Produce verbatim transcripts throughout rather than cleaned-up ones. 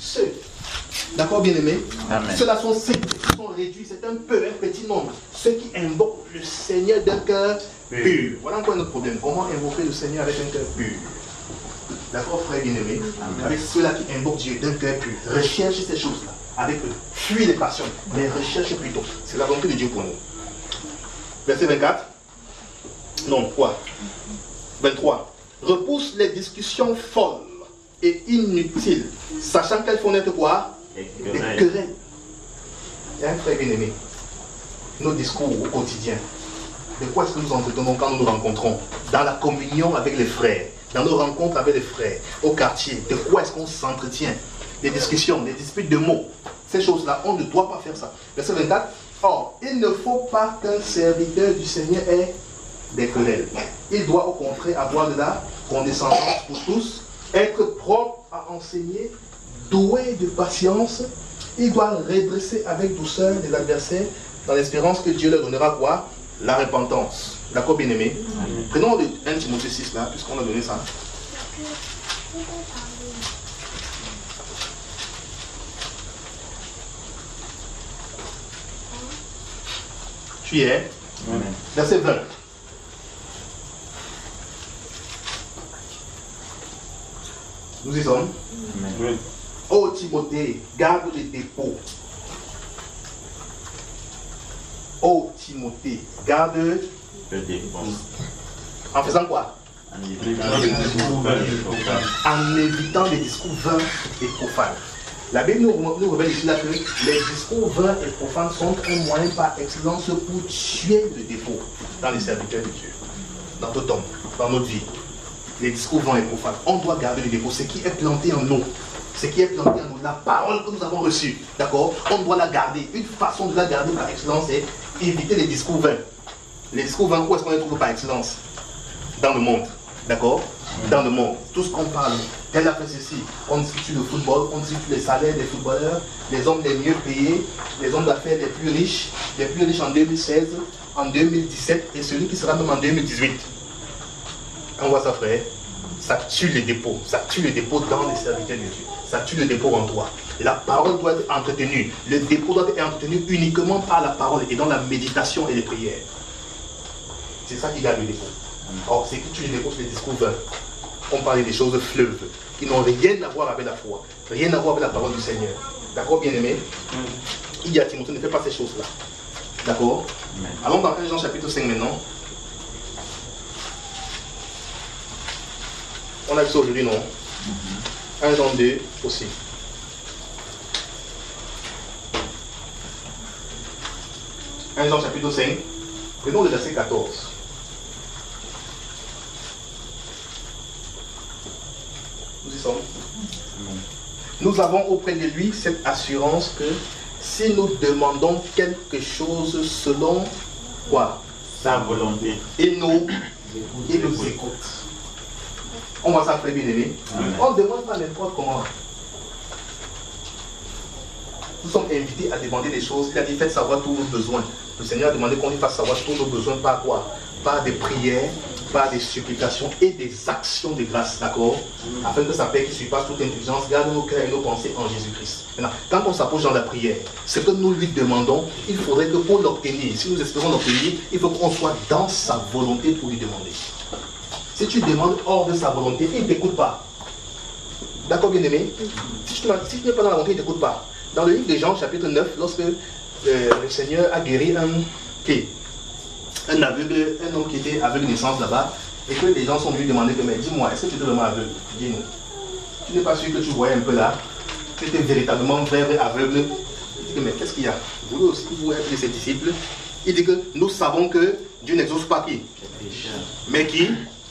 ceux. D'accord, bien-aimés? Ceux-là sont ceux qui sont réduits, c'est un peu, un petit nombre. Ceux qui invoquent le Seigneur d'un cœur pur. Voilà encore notre problème. Comment invoquer le Seigneur avec un cœur pur? D'accord, frère bien-aimé? Avec ceux-là qui invoquent Dieu d'un cœur pur. Recherche ces choses-là avec eux. Fuis les passions, mais recherche plutôt. C'est la volonté de Dieu pour nous. Verset vingt-quatre. Non, quoi? vingt-trois. Repousse les discussions folles et inutiles, sachant qu'elles font naître quoi? Des querelles. Et un frère bien-aimé, nos discours au quotidien, de quoi est-ce que nous entretenons quand nous nous rencontrons? Dans la communion avec les frères, dans nos rencontres avec les frères, au quartier, de quoi est-ce qu'on s'entretient? Des discussions, des disputes de mots, ces choses-là, on ne doit pas faire ça. Verset vingt-quatre. Or, il ne faut pas qu'un serviteur du Seigneur ait des querelles. Il doit au contraire avoir de la condescendance pour tous, être propre à enseigner, doué de patience. Il doit redresser avec douceur les adversaires dans l'espérance que Dieu leur donnera quoi? La repentance. D'accord, bien-aimé? Prenons le un Timothée six là, puisqu'on a donné ça. Tu y es? Amen. Verset vingt. Nous y sommes? Amen. Ô Timothée, garde les dépôts. Ô Timothée, garde le dépôt. En faisant quoi? En évitant les discours vains et profanes. Et profanes. La Bible nous, nous révèle ici là que les discours vains et profanes sont un moyen par excellence pour tuer le dépôt dans les serviteurs de Dieu, dans tout homme, dans notre vie. Les discours vains et profanes, on doit garder le dépôt, ce qui est planté en nous. Ce qui est planté en nous, la parole que nous avons reçue, d'accord? On doit la garder. Une façon de la garder par excellence, c'est éviter les discours vains. Les discours vains, où est-ce qu'on les trouve par excellence? Dans le monde, d'accord? Dans le monde, tout ce qu'on parle, tel a fait ceci, on discute le football, on discute les salaires des footballeurs, les hommes les mieux payés, les hommes d'affaires les plus riches, les plus riches en deux mille seize, en deux mille dix-sept et celui qui sera même en deux mille dix-huit. On voit ça, frère, ça tue les dépôts, ça tue les dépôts dans les serviteurs de Dieu, ça tue le dépôt en toi. La parole doit être entretenue, le dépôt doit être entretenu uniquement par la parole et dans la méditation et les prières. C'est ça qui garde le dépôt. Or, c'est qui tue le dépôt, c'est les discours vains. On parlait des choses fleuves qui n'ont rien à voir avec la foi, rien à voir avec la parole du Seigneur. D'accord, bien-aimé? Il dit à Timothée, ne fais pas ces choses-là. D'accord? Allons dans un Jean chapitre cinq maintenant. On a vu ça aujourd'hui, non? un Jean deux aussi. un Jean chapitre cinq. Prenons le verset quatorze. Nous y sommes. Nous avons auprès de lui cette assurance que si nous demandons quelque chose selon quoi? Sa volonté. Il nous, il nous écoute. On voit ça très bien aimé. On ne demande pas n'importe comment. Nous sommes invités à demander des choses. Il a dit faites savoir tous vos besoins. Le Seigneur a demandé qu'on lui fasse savoir tous nos besoins par quoi? Par des prières, par des supplications et des actions de grâce, d'accord? Afin que sa paix qui surpasse toute intelligence garde nos cœurs et nos pensées en Jésus-Christ. Maintenant, quand on s'approche dans la prière, ce que nous lui demandons, il faudrait que pour l'obtenir, si nous espérons l'obtenir, il faut qu'on soit dans sa volonté pour lui demander. Si tu demandes hors de sa volonté, il ne t'écoute pas. D'accord, bien-aimé? Si tu n'es pas dans la volonté, il ne t'écoute pas. Dans le livre de Jean, chapitre neuf, lorsque euh, le Seigneur a guéri un, okay, un aveugle, un homme qui était aveugle de naissance là-bas, et que les gens sont venus demander, mais dis-moi, est-ce que tu es vraiment aveugle? Dis-nous. Tu n'es pas sûr que tu voyais un peu là? Tu étais véritablement vrai, vrai aveugle? Il dit, mais qu'est-ce qu'il y a? Vous voulez aussi vous être de ses disciples? Il dit que nous savons que Dieu n'exauce pas qui? Mais qui?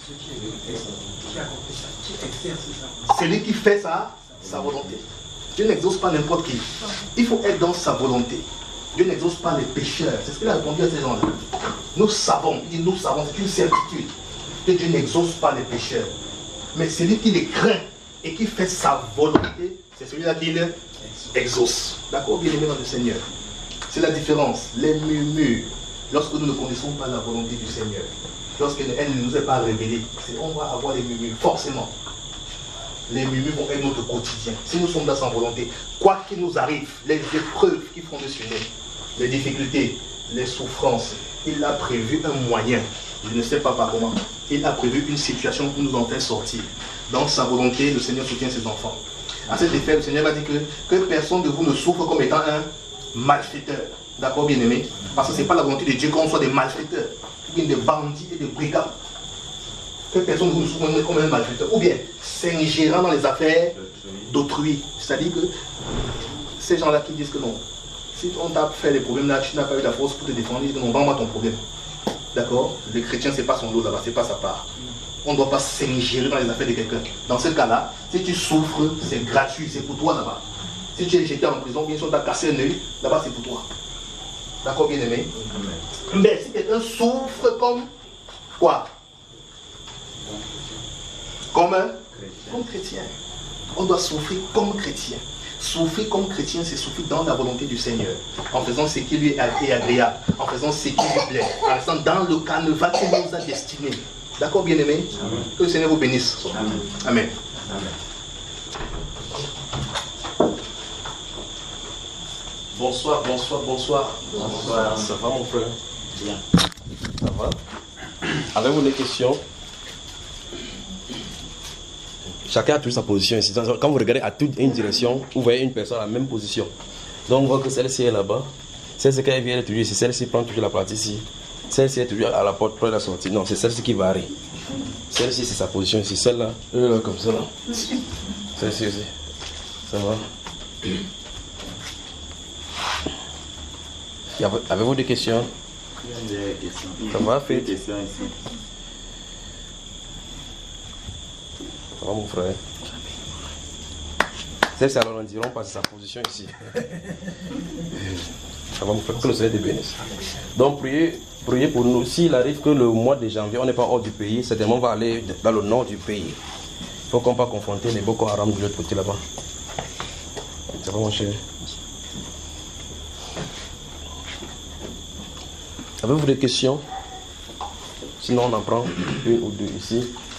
C'est lui qui fait ça, sa volonté. Dieu n'exauce pas n'importe qui. Il faut être dans sa volonté. Dieu n'exauce pas les pécheurs. C'est ce qu'il a répondu à ces gens-là. Nous savons, il dit nous savons, c'est une certitude que Dieu n'exauce pas les pécheurs. Mais celui qui les craint et qui fait sa volonté, c'est celui-là qui les exauce. D'accord, bien aimé dans le Seigneur. C'est la différence. Les murmures, lorsque nous ne connaissons pas la volonté du Seigneur, lorsqu'elle ne nous est pas révélée, on va avoir les murmures, forcément. les murmures vont être notre quotidien. Si nous sommes dans sa volonté, quoi qu'il nous arrive, les épreuves qui font de sur nous, les difficultés, les souffrances, il a prévu un moyen, je ne sais pas par comment, il a prévu une situation pour nous en faire sortir. Dans sa volonté, le Seigneur soutient ses enfants. À cet effet, le Seigneur va dire que, que personne de vous ne souffre comme étant un malfaiteur. D'accord, bien-aimé? Parce que ce n'est pas la volonté de Dieu qu'on soit des malfaiteurs, ou bien des bandits et des brigands. Que personne ne vous souffre comme un malfaiteur. Ou bien, s'ingérant dans les affaires d'autrui. C'est-à-dire que ces gens-là qui disent que non, si on t'a fait les problèmes là, tu n'as pas eu la force pour te défendre, ils disent que non, vends-moi ton problème. D'accord? Le chrétien, ce n'est pas son lot là-bas, ce n'est pas sa part. On ne doit pas s'ingérer dans les affaires de quelqu'un. Dans ce cas-là, si tu souffres, c'est gratuit, c'est pour toi là-bas. Si tu es jeté en prison, bien sûr, tu as cassé un œil, là-bas c'est pour toi. D'accord, bien aimé? Mais si quelqu'un souffre comme quoi? Comme un comme chrétien. On doit souffrir comme chrétien. Souffrir comme chrétien, c'est souffrir dans la volonté du Seigneur, en faisant ce qui lui est agréable, en faisant ce qui lui plaît, en restant dans le canevas qui nous a destiné. D'accord, bien-aimé? Que le Seigneur vous bénisse. Amen. Amen. Amen. Bonsoir, bonsoir, bonsoir. Bonsoir. Ça va, mon frère? Bien. Ça va? Avez-vous des questions? Chacun a toujours sa position ici. Quand vous regardez à toute une direction, vous voyez une personne à la même position. Donc on voit que celle-ci est là-bas. Celle-ci, quand elle vient, elle est toujours ici. Celle-ci prend toujours la partie ici. Celle-ci est toujours à la porte près de la sortie. Non, c'est celle-ci qui varie. Celle-ci, c'est sa position ici. Celle-là, elle est là comme ça. Là. Celle-ci aussi. Ça va? Avez-vous des questions? Des questions. Ça va, fait? Des questions ici. Ça va, mon frère? Celle-ci, alors, on dirait pas sa position ici. Ça va, mon frère? Que le Seigneur te bénisse. Donc, priez. Priez pour nous. S'il arrive que le mois de janvier, on n'est pas hors du pays, certainement on va aller dans le nord du pays. Il faut qu'on ne pas confronter les Boko Haram de l'autre côté là-bas. Ça va, mon cher? Avez-vous des questions? Sinon, on en prend une ou deux ici.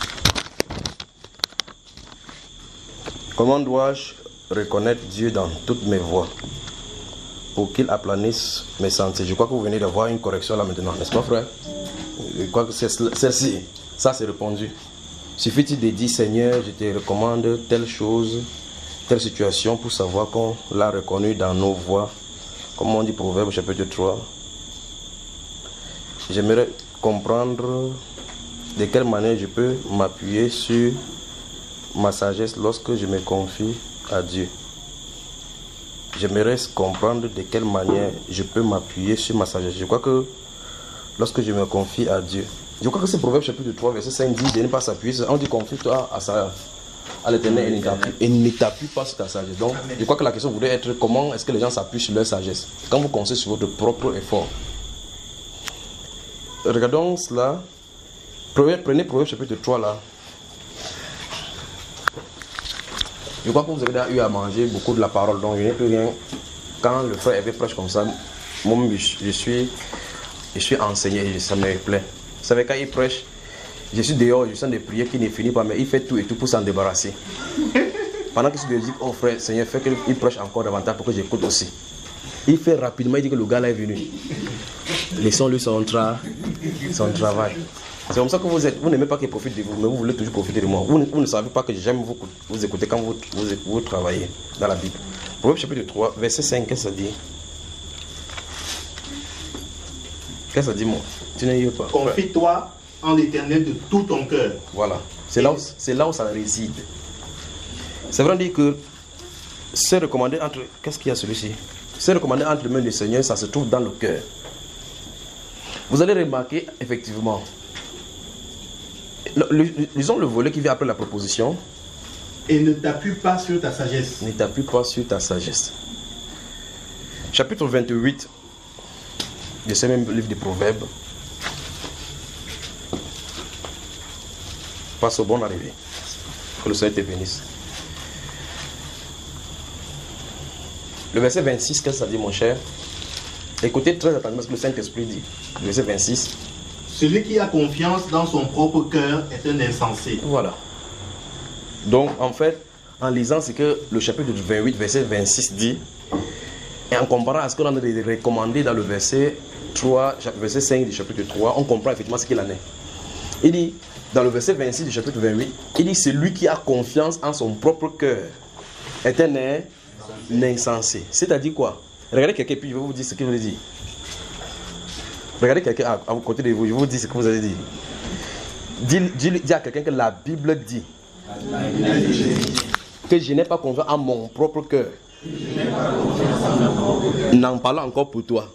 Comment dois-je reconnaître Dieu dans toutes mes voies pour qu'il aplanisse mes sentiers? Je crois que vous venez d'avoir une correction là maintenant, n'est-ce pas, frère? Je crois que c'est celle-ci. Ça, c'est répondu. Suffit-il de dire, Seigneur, je te recommande telle chose, telle situation pour savoir qu'on l'a reconnu dans nos voies. Comme on dit Proverbe chapitre trois. J'aimerais comprendre de quelle manière je peux m'appuyer sur ma sagesse lorsque je me confie à Dieu. J'aimerais comprendre de quelle manière je peux m'appuyer sur ma sagesse. Je crois que lorsque je me confie à Dieu, je crois que c'est Proverbe chapitre trois, verset cinq dit de ne pas s'appuyer. On dit confie-toi à, sa, à l'Éternel et ne t'appuie pas sur ta sagesse. Donc, je crois que la question voudrait être comment est-ce que les gens s'appuient sur leur sagesse quand vous comptez sur votre propre effort. Regardons cela. Prenez Proverbe chapitre trois là. Je crois que vous avez eu à manger beaucoup de la parole, donc je n'ai plus rien. Quand le frère avait prêche comme ça, moi je suis, je suis enseigné et ça me plaît. Vous savez, quand il prêche, je suis dehors, je sens des prières qui ne finissent pas, mais il fait tout et tout pour s'en débarrasser. Pendant que je lui dis, oh frère, Seigneur, fais qu'il prêche encore davantage pour que j'écoute aussi. Il fait rapidement, il dit que le gars là est venu. Laissons-lui son, tra son travail. C'est comme ça que vous êtes. Vous n'aimez pas qu'il profite de vous, mais vous voulez toujours profiter de moi. Vous, vous ne savez pas que j'aime vous, vous écouter quand vous, vous, vous travaillez dans la Bible. Proverbe chapitre trois, verset cinq, qu'est-ce que ça dit? Qu'est-ce que ça dit, moi? Tu n'es pas. Confie-toi en l'Éternel de tout ton cœur. Voilà. C'est là, là où ça réside. C'est vrai dire que c'est recommandé entre... Qu'est-ce qu'il y a celui-ci? C'est recommandé entre les mains du Seigneur, ça se trouve dans le cœur. Vous allez remarquer, effectivement, le, le, lisons le volet qui vient après la proposition. Et ne t'appuie pas sur ta sagesse. Ne t'appuie pas sur ta sagesse. Chapitre vingt-huit de ce même livre des Proverbes. Passe au bon arrivé. Que le Seigneur te bénisse. Le verset vingt-six, qu'est-ce que ça dit, mon cher? Écoutez très attentivement ce que le Saint-Esprit dit. Le verset vingt-six. Celui qui a confiance dans son propre cœur est un insensé. Voilà. Donc, en fait, en lisant ce que le chapitre vingt-huit, verset vingt-six dit, et en comparant à ce qu'on a recommandé dans le verset trois, verset cinq du chapitre trois, on comprend effectivement ce qu'il en est. Il dit, dans le verset vingt-six du chapitre vingt-huit, il dit, celui qui a confiance en son propre cœur est un, un insensé. C'est-à-dire quoi? Regardez quelqu'un, puis je vais vous dire ce que je vous ai dit. Regardez quelqu'un à, à côté de vous, je vais vous dire ce que vous avez dit. Dis, dis, dis à quelqu'un que la Bible dit que je n'ai pas confiance en mon propre cœur. N'en parlant encore pour toi.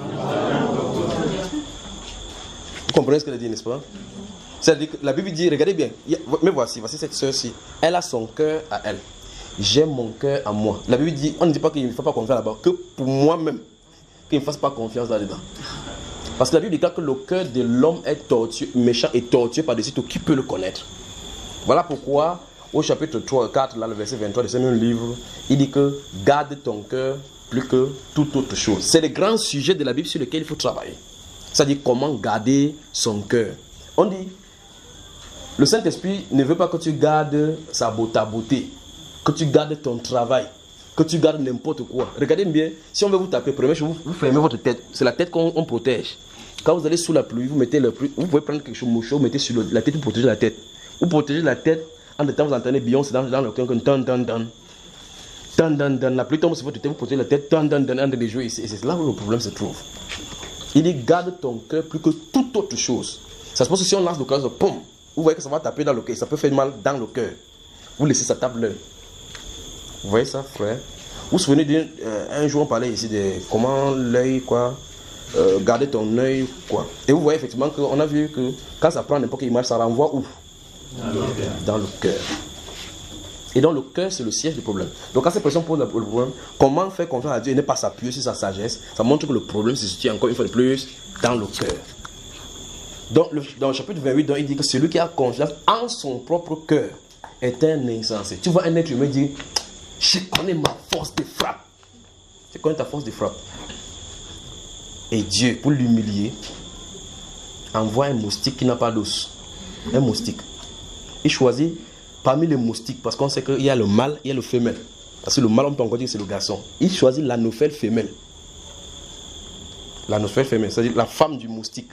Vous comprenez ce qu'elle dit, n'est-ce pas? C'est-à-dire que la Bible dit, regardez bien, mais voici, voici cette sœur-ci. Elle a son cœur à elle. J'ai mon cœur à moi. La Bible dit, on ne dit pas qu'il ne faut pas confiance là-bas, que pour moi-même, qu'il ne fasse pas confiance là-dedans. Parce que la Bible déclare que le cœur de l'homme est tortueux, méchant et tortueux par-dessus tout. Qui peut le connaître? Voilà pourquoi, au chapitre trois, quatre, là, le verset vingt-trois de ce même livre, il dit que garde ton cœur plus que toute autre chose. C'est le grand sujet de la Bible sur lequel il faut travailler. C'est-à-dire comment garder son cœur. On dit, le Saint-Esprit ne veut pas que tu gardes sa beauté, ta beauté, que tu gardes ton travail, que tu gardes n'importe quoi. Regardez bien, si on veut vous taper, première chose, vous, vous fermez votre tête. C'est la tête qu'on protège. Quand vous allez sous la pluie, vous mettez la pluie, vous pouvez prendre quelque chose, mouchoir, vous mettez sur le, la tête, vous protégez la tête. Vous protégez la tête, en même temps vous entendez Beyoncé dans, dans le cœur, comme tan tan tan. Tan tan tan, la pluie tombe sur votre tête, vous protégez la tête, tan tan tan, en train de jouer ici. Et c'est là où le problème se trouve. Il dit, garde ton cœur plus que toute autre chose. Ça se passe que si on lance le cœur, ça pom, vous voyez que ça va taper dans le cœur, ça peut faire mal dans le cœur. Vous laissez ça taper l'œil. Vous voyez ça, frère? Vous vous souvenez d'un euh, jour on parlait ici de comment l'œil, quoi, euh, garder ton œil, quoi. Et vous voyez effectivement qu'on a vu que quand ça prend n'importe quelle image, ça renvoie où? Dans le cœur. Et donc le cœur, c'est le siège du problème. Donc quand cette personne pose le problème, comment faire confiance à Dieu et ne pas s'appuyer sur sa sagesse, ça montre que le problème se situe encore une fois de plus dans le cœur. Donc le, dans le chapitre vingt-huit, donc, il dit que celui qui a confiance en son propre cœur est un insensé. Tu vois un être humain dire, je connais ma force de frappe. Tu connais ta force de frappe. Et Dieu, pour l'humilier, envoie un moustique qui n'a pas d'os. Un moustique. Il choisit parmi les moustiques, parce qu'on sait qu'il y a le mâle, il y a le femelle. Parce que le mâle, on peut encore dire que c'est le garçon. Il choisit l'anophèle femelle. L'anophèle femelle, c'est-à-dire la femme du moustique.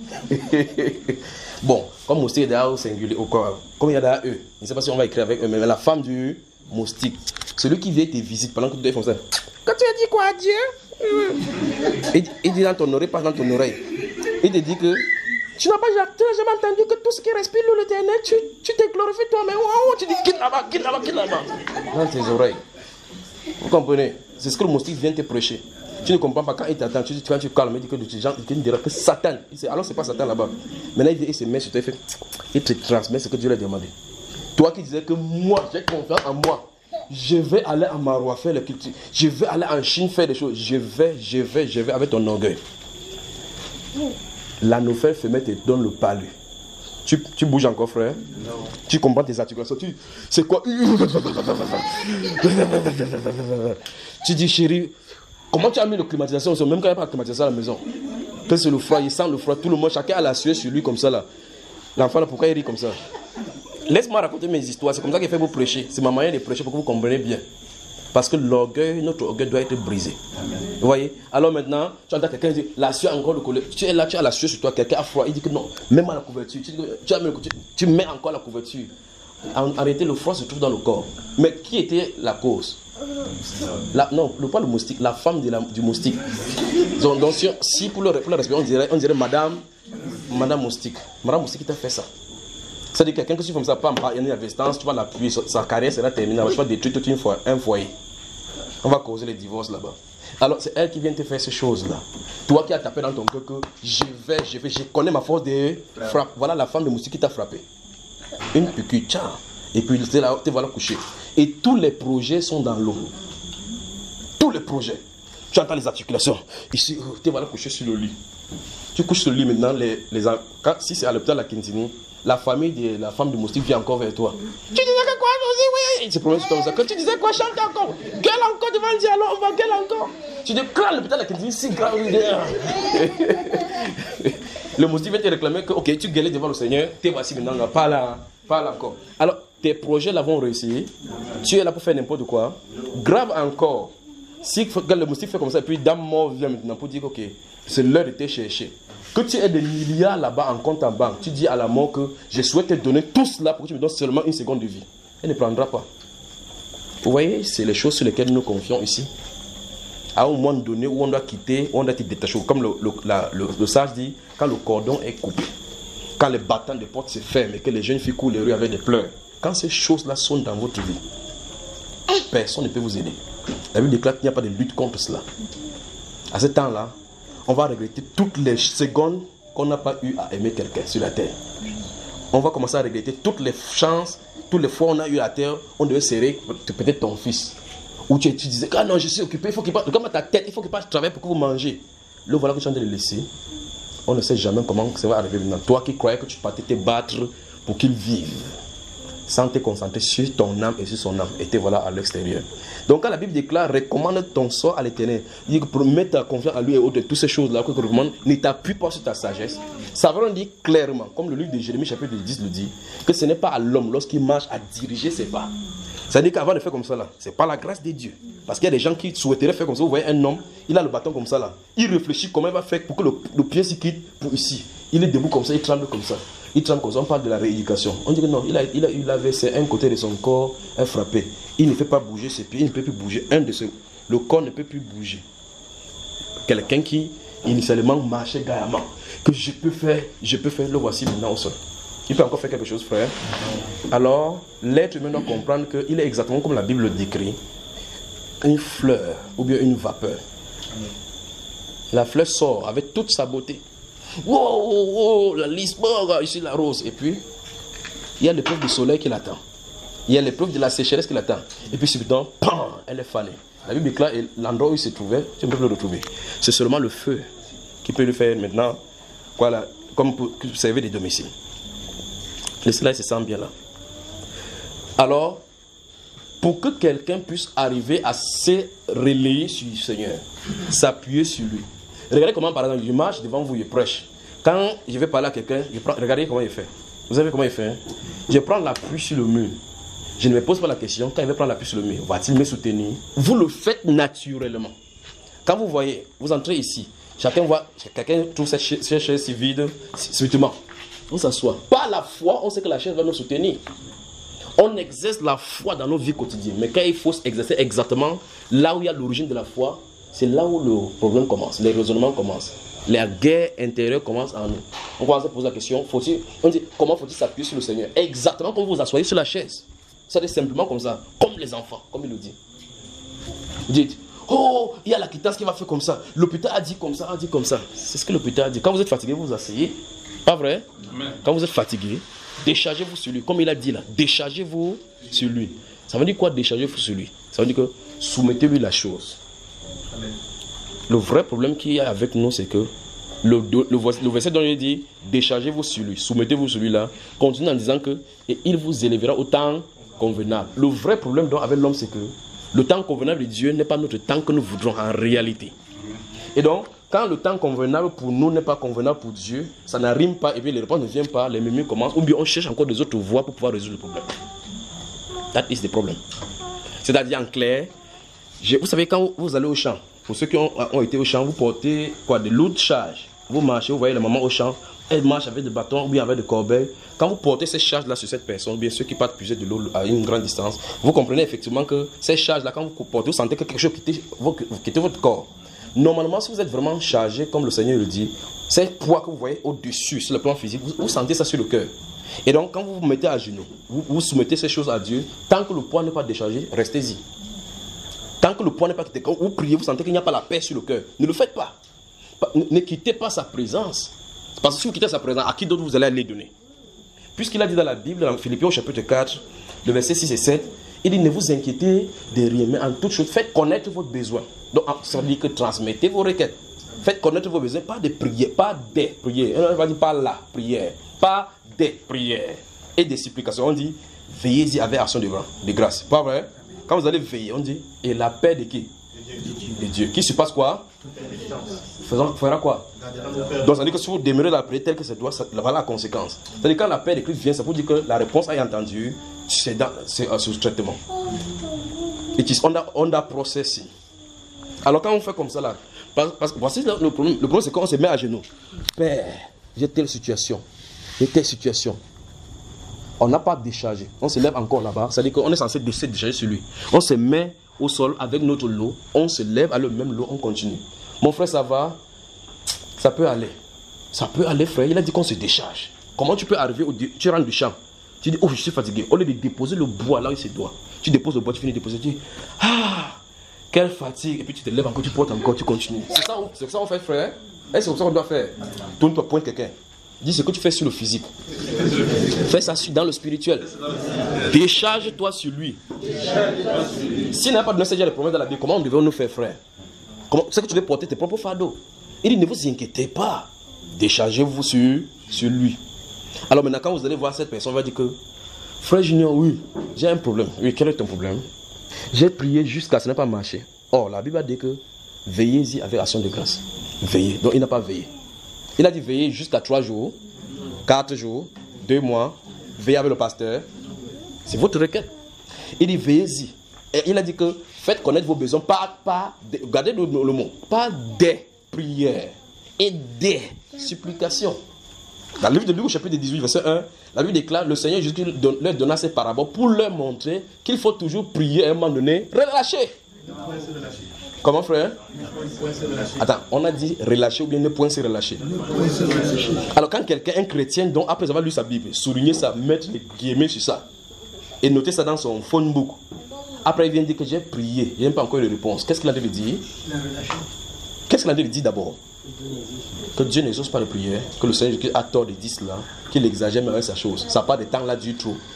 Bon, comme moustique est derrière au singulier, au corps, comme il y a derrière eux, je ne sais pas si on va écrire avec eux, mais la femme du moustique, celui qui vient te visite pendant que tu es comme ça. Quand tu as dit quoi à Dieu? il, il dit dans ton oreille, pas dans ton oreille. Il te dit que tu n'as pas jamais entendu que tout ce qui respire l'éternel, tu, tu te glorifies toi-même. Oh, tu dis quitte là-bas, quitte là-bas, quitte là-bas. Dans tes oreilles. Vous comprenez? C'est ce que le moustique vient te prêcher. Tu ne comprends pas quand il t'attend, tu dis quand tu calmes, il dit que tu gens, il dirait que Satan. Alors c'est pas Satan là-bas. Maintenant il, il se met sur toi, il, fait, il te transmet ce que Dieu lui a demandé. Toi qui disais que moi, j'ai confiance en moi. Je vais aller à Maroua faire la culture. Je vais aller en Chine faire des choses. Je vais, je vais, je vais avec ton orgueil. L'anophèle femelle te donne le palu. Tu, tu bouges encore, frère? Non. Tu comprends tes articulations. Tu, c'est quoi? Tu dis, chérie, comment tu as mis la climatisation? Même quand il n'y a pas de climatisation à la maison. Quand c'est le froid, il sent le froid. Tout le monde, chacun a la sueur sur lui comme ça. Là. L'enfant, là, pourquoi il rit comme ça? Laisse-moi raconter mes histoires. C'est comme ça qu'il fait vous prêcher. C'est ma manière de prêcher pour que vous compreniez bien. Parce que l'orgueil, notre orgueil doit être brisé. Amen. Vous voyez? Alors maintenant, tu entends quelqu'un dire, la sueur encore le collet. Tu es là, tu as la sueur sur toi, quelqu'un a froid. Il dit que non, même à la couverture. Tu, tu, as, tu, tu mets encore la couverture. En, en réalité, le froid se trouve dans le corps. Mais qui était la cause? La, non, le, pas le moustique, la femme de la, du moustique. Donc, donc si, si pour le, pour le respect, on dirait, on dirait madame, madame moustique. Madame moustique t'a fait ça. C'est-à-dire que quelqu'un qui fait comme ça, pas en il y a une investissance, tu vas l'appuyer, sa carrière sera terminée, tu vas détruire tout une fois, un foyer. On va causer les divorces là-bas. Alors c'est elle qui vient te faire ces choses-là. Toi qui as tapé dans ton cœur que je vais, je vais, je connais ma force de frappe. Voilà la femme de moustique qui t'a frappé. Une piqûre, tiens. Et puis tu là, te voilà couché. Et tous les projets sont dans l'eau. Tous les projets. Tu entends les articulations. Ici, tu voilà couché sur le lit. Tu couches sur le lit maintenant, les, les, quand, si c'est à l'hôpital à Kintini, la famille de la femme du moustique vient encore vers toi. Tu disais que quoi? Je dis oui. C'est problème comme ça. Quand tu disais quoi? Chante encore. Gueule encore devant Dieu. Alors on va gueule encore. Tu dis crâne l'hôpital à Kintini, si grave. Le moustique vient te réclamer que ok, tu gueules devant le Seigneur. Tu voici maintenant, pas là, pas là encore. Alors tes projets là vont réussir, tu es là pour faire n'importe quoi. Grave encore, si le moustique fait comme ça, et puis dame mort vient maintenant pour dire ok, c'est l'heure de te chercher. Que tu aies des milliards là-bas en compte en banque, tu dis à la mort que je souhaite te donner tout cela pour que tu me donnes seulement une seconde de vie. Elle ne prendra pas. Vous voyez, c'est les choses sur lesquelles nous confions ici. À un moment donné où on doit quitter, où on doit être détaché. Comme le, le, la, le, le sage dit, quand le cordon est coupé, quand les battants de porte se ferment et que les jeunes filles courent les rues avec des pleurs, quand ces choses-là sont dans votre vie, personne ne peut vous aider. La Bible déclare qu'il n'y a pas de lutte contre cela. À ce temps-là, on va regretter toutes les secondes qu'on n'a pas eu à aimer quelqu'un sur la terre. On va commencer à regretter toutes les chances, toutes les fois on a eu la terre, on devait serrer peut-être ton fils. Ou tu, tu disais, ah non, je suis occupé, il faut qu'il passe, comme ta tête, il faut qu'il passe travailler pour que vous mangez. Le voilà que tu es en train de le laisser. On ne sait jamais comment ça va arriver maintenant. Toi qui croyais que tu partais te battre pour qu'il vive, sans te concentrer sur ton âme et sur son âme, et te voilà à l'extérieur. Donc quand la Bible déclare, recommande ton sort à l'Éternel, il dit que pour mettre ta confiance à lui et autres, toutes ces choses-là que tu recommandes, ne t'appuie pas sur ta sagesse. Ça veut dire clairement, comme le livre de Jérémie chapitre dix le dit, que ce n'est pas à l'homme lorsqu'il marche à diriger ses pas. C'est-à-dire qu'avant de faire comme ça là, c'est pas la grâce de Dieu. Parce qu'il y a des gens qui souhaiteraient faire comme ça. Vous voyez un homme, il a le bâton comme ça là. Il réfléchit comment il va faire pour que le, le pied s'y quitte pour ici. Il est debout comme ça, il tremble comme ça. Il tremble comme ça, on parle de la rééducation. On dit que non, il a, il a eu la V C, un côté de son corps est frappé. Il ne fait pas bouger ses pieds, il ne peut plus bouger. Un de ses, le corps ne peut plus bouger. Quelqu'un qui initialement marchait gaillamment, que je peux faire, je peux faire, le voici maintenant au sol. Il peut encore faire quelque chose, frère. Alors, l'être humain doit comprendre qu'il est exactement comme la Bible le décrit. Une fleur ou bien une vapeur. La fleur sort avec toute sa beauté. Wow, wow, wow, la lisse, ici la rose. Et puis, il y a l'épreuve du soleil qui l'attend. Il y a l'épreuve de la sécheresse qui l'attend. Et puis, subitement, pam, elle est fanée. La Bible déclare l'endroit où il se trouvait, tu ne peux plus le retrouver. C'est seulement le feu qui peut le faire maintenant, quoi, là, comme pour servir des domiciles. Le soleil se sent bien là. Alors, pour que quelqu'un puisse arriver à se relayer sur le Seigneur, s'appuyer sur lui. Regardez comment, par exemple, je marche devant vous, je prêche. Quand je vais parler à quelqu'un, regardez comment il fait. Vous savez comment il fait, hein? Je prends l'appui sur le mur. Je ne me pose pas la question, quand il va prendre l'appui sur le mur, va-t-il me soutenir? Vous le faites naturellement. Quand vous voyez, vous entrez ici, chacun voit, quelqu'un trouve cette chaise si vide, subitement. On s'assoit. Par la foi, on sait que la chaise va nous soutenir. On exerce la foi dans nos vies quotidiennes. Mais quand il faut exercer exactement là où il y a l'origine de la foi, c'est là où le problème commence, les raisonnements commencent. La guerre intérieure commence en nous. On commence à poser la question, faut-il, on dit, comment faut-il s'appuyer sur le Seigneur? Exactement comme vous vous asseyez sur la chaise. C'est simplement comme ça, comme les enfants, comme il le dit. Dites, oh, il y a la quittance qui va faire comme ça. L'hôpital a dit comme ça, a dit comme ça. C'est ce que l'hôpital a dit. Quand vous êtes fatigué, vous vous asseyez. Pas vrai? Amen. Quand vous êtes fatigué, déchargez-vous sur lui. Comme il a dit là, déchargez-vous sur lui. Ça veut dire quoi, déchargez-vous sur lui? Ça veut dire que soumettez-lui la chose. Amen. Le vrai problème qu'il y a avec nous, c'est que le, le, le verset dont il dit, déchargez-vous sur lui, soumettez-vous sur lui là, continue en disant que et il vous élèvera au temps convenable. Le vrai problème avec l'homme, c'est que le temps convenable de Dieu n'est pas notre temps que nous voudrons en réalité. Et donc, quand le temps convenable pour nous n'est pas convenable pour Dieu, ça n'arrive pas, et bien les réponses ne viennent pas, les murmures commencent, ou bien on cherche encore des autres voies pour pouvoir résoudre le problème. That is the problem. C'est-à-dire en clair, je, vous savez, quand vous allez au champ, pour ceux qui ont, ont été au champ, vous portez quoi, de lourdes charges. Vous marchez, vous voyez la maman au champ, elle marche avec des bâtons ou bien avec des corbeilles. Quand vous portez ces charges-là sur cette personne, ou bien ceux qui partent puiser de l'eau à une grande distance, vous comprenez effectivement que ces charges-là, quand vous portez, vous sentez que quelque chose quitte, vous quittez votre corps. Normalement, si vous êtes vraiment chargé, comme le Seigneur le dit, ces poids que vous voyez au-dessus, sur le plan physique, vous, vous sentez ça sur le cœur. Et donc, quand vous vous mettez à genoux, vous, vous soumettez ces choses à Dieu, tant que le poids n'est pas déchargé, restez-y. Tant que le poids n'est pas quitté, quand vous priez, vous sentez qu'il n'y a pas la paix sur le cœur, ne le faites pas. Ne, ne quittez pas sa présence. Parce que si vous quittez sa présence, à qui d'autre vous allez les donner? Puisqu'il a dit dans la Bible, dans Philippiens au chapitre quatre, le verset six et sept, il dit, ne vous inquiétez de rien, mais en toute chose, faites connaître votre besoin. Donc, ça veut dire que transmettez vos requêtes. Faites connaître vos besoins, pas des prières, pas des prières. On va dire pas la prière, pas des prières. Et des supplications. On dit, veillez-y avec action de, de grâce. Pas vrai? Quand vous allez veiller, on dit, et la paix de qui? De Dieu. Qui se passe quoi? Faisons, fera quoi? Donc, ça veut dire que si vous demeurez la prière telle que ça doit, ça, voilà la conséquence. C'est-à-dire quand la paix de Christ vient, ça veut dire que la réponse a été entendue c'est dans, c'est euh, sous traitement. It is under, under processing. Alors quand on fait comme ça là, parce, parce que voici le problème, le problème c'est qu'on se met à genoux. Père, j'ai telle situation, j'ai telle situation. On n'a pas déchargé. On se lève encore là-bas. C'est-à-dire qu'on est censé décharger sur lui. On se met au sol avec notre lot. On se lève à le même lot. On continue. Mon frère, ça va? Ça peut aller. Ça peut aller, frère. Il a dit qu'on se décharge. Comment tu peux arriver au... Tu rentres du champ. Tu dis, oh, je suis fatigué. Au lieu de déposer le bois là où il se doit. Tu déposes le bois, tu finis de déposer. Tu dis, ah, quelle fatigue. Et puis tu te lèves encore, tu portes encore, tu continues. C'est ça, c'est ça qu'on fait, frère. Et c'est comme ça qu'on doit faire. Tourne-toi, pointe quelqu'un. Dis ce que tu fais sur le physique. Fais ça dans le spirituel. Décharge-toi sur lui. S'il n'a pas donné ce genre de promesses dans la Bible, comment on devait nous faire, frère? Comment, c'est que tu devais porter tes propres fardeaux. Il dit, ne vous inquiétez pas. Déchargez-vous sur, sur lui. Alors maintenant, quand vous allez voir cette personne, on va dire que, frère Junior, oui, j'ai un problème. Oui, quel est ton problème? J'ai prié jusqu'à ce que ça n'a pas marché. Or, la Bible a dit que, veillez-y avec action de grâce. Veillez. Donc, il n'a pas veillé. Il a dit veiller jusqu'à trois jours, quatre jours, deux mois, veiller avec le pasteur. C'est votre requête. Il dit veillez-y. Et il a dit que faites connaître vos besoins, pas, pas, regardez le, le mot, pas des prières et des supplications. Dans le livre de Luc, au chapitre dix-huit, verset un, la Bible déclare, le Seigneur Jésus leur donna ces paraboles pour leur montrer qu'il faut toujours prier à un moment donné, relâcher. Comment, frère? Attends, on a dit relâcher ou bien ne point se relâcher. Alors quand quelqu'un, un chrétien, donc après avoir lu sa Bible, souligner ça, mettre les guillemets sur ça, et noter ça dans son phone book, après il vient dire que j'ai prié, il n'y a pas encore eu de réponse. Qu'est-ce qu'il a dit de dire? Qu'est-ce qu'il a dit de dire d'abord? Que Dieu n'exauce pas les prières, que le Seigneur a tort de dire cela, qu'il exagère même avec sa chose. Ça n'a pas de temps là du tout.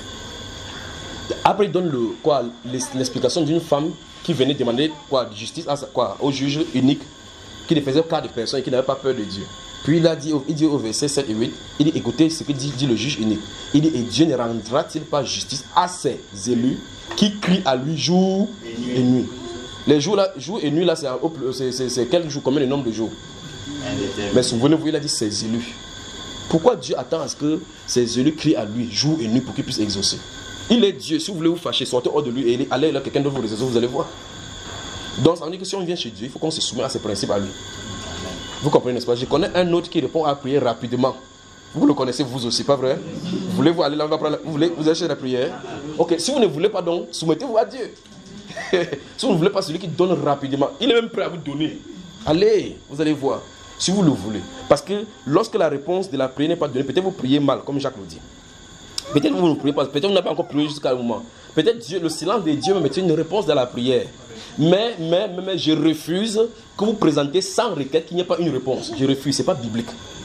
Après il donne le, quoi, l'explication d'une femme qui venait demander quoi, justice à, quoi, au juge unique, qui ne faisait cas de personne et qui n'avait pas peur de Dieu. Puis il a dit, il dit au verset sept et huit, il dit écoutez ce que dit, dit le juge unique. Il dit et Dieu ne rendra-t-il pas justice à ses élus qui crient à lui jour et nuit. Les jours là, jour et nuit là, c'est quel jour, combien de nombre de jours? Mais souvenez-vous, il a dit ses élus. Pourquoi Dieu attend à ce que ses élus crient à lui jour et nuit pour qu'il puisse exaucer? Il est Dieu. Si vous voulez vous fâcher, sortez hors de lui et allez là, quelqu'un d'autre vous résout, vous allez voir. Donc ça veut dire que si on vient chez Dieu, il faut qu'on se soumette à ses principes à lui. Vous comprenez, n'est-ce pas? Je connais un autre qui répond à prier rapidement. Vous le connaissez vous aussi, pas vrai? Voulez-vous aller là, on va prendre la... vous voulez vous achetez la prière? Ok, si vous ne voulez pas donc, soumettez-vous à Dieu. Si vous ne voulez pas celui qui donne rapidement, il est même prêt à vous donner. Allez, vous allez voir. Si vous le voulez. Parce que lorsque la réponse de la prière n'est pas donnée, peut-être vous priez mal, comme Jacques le dit. Peut-être vous ne priez pas, peut-être vous n'avez pas encore prié jusqu'à un moment. Peut-être Dieu, le silence de Dieu me met une réponse dans la prière. Mais, mais, mais, mais je refuse que vous présentez sans requête qu'il n'y ait pas une réponse. Je refuse, ce n'est pas biblique.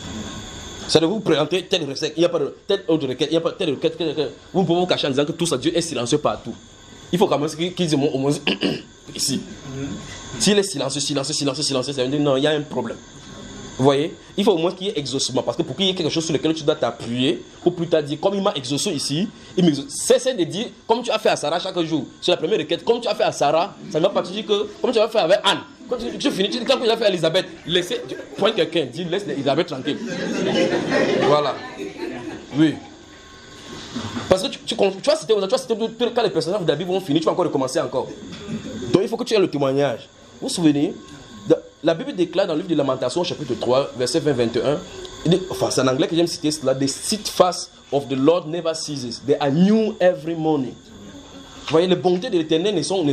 Ça de vous présenter telle recette, il n'y a pas de telle autre requête, il n'y a pas telle requête. Telle, telle. Vous ne pouvez vous cacher en disant que tout ça, Dieu est silencieux partout. Il faut quand même qu'il dise au moins ici. S'il est silencieux, silencieux, silencieux, silencieux, ça veut dire non, il y a un problème. Vous voyez? Il faut au moins qu'il y ait exaucement. Parce que pour qu'il y ait quelque chose sur lequel tu dois t'appuyer, pour plus tard dire, comme il m'a exaucé ici, il m'exauce. Cessez de dire, comme tu as fait à Sarah chaque jour, sur la première requête, comme tu as fait à Sarah, ça ne va pas te dire que, comme tu as fait avec Anne, quand tu, tu finis, tu dis, quand tu as fait à Elisabeth, laissez, pointe quelqu'un, dis, laisse Elisabeth tranquille. Voilà. Oui. Parce que tu, tu, tu vas citer, tu vas citer, quand les personnages de la Bible vont finir, tu vas encore recommencer encore. Donc il faut que tu aies le témoignage. Vous vous souvenez? La Bible déclare dans le livre de Lamentations, chapitre trois, verset vingt à vingt et un, dit, enfin c'est en anglais que j'aime citer cela, the steadfast of the Lord never ceases, they are new every morning. Vous voyez, les bontés de l'Éternel ne sont, ne,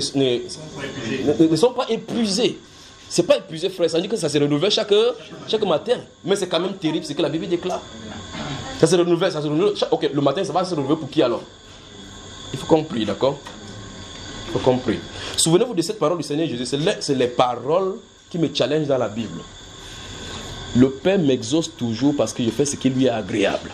ne, ne sont pas épuisées. Ce n'est pas épuisé, frère, ça veut dire que ça se renouvelle chaque, chaque matin. Mais c'est quand même terrible ce que la Bible déclare. Ça se renouvelle, ça se renouvelle. Chaque, ok, le matin, ça va se renouveler pour qui alors? Il faut qu'on prie, d'accord? Il faut qu'on prie. Souvenez-vous de cette parole du Seigneur Jésus, c'est les, les paroles qui me challenge dans la Bible. Le Père m'exauce toujours parce que je fais ce qui lui est agréable.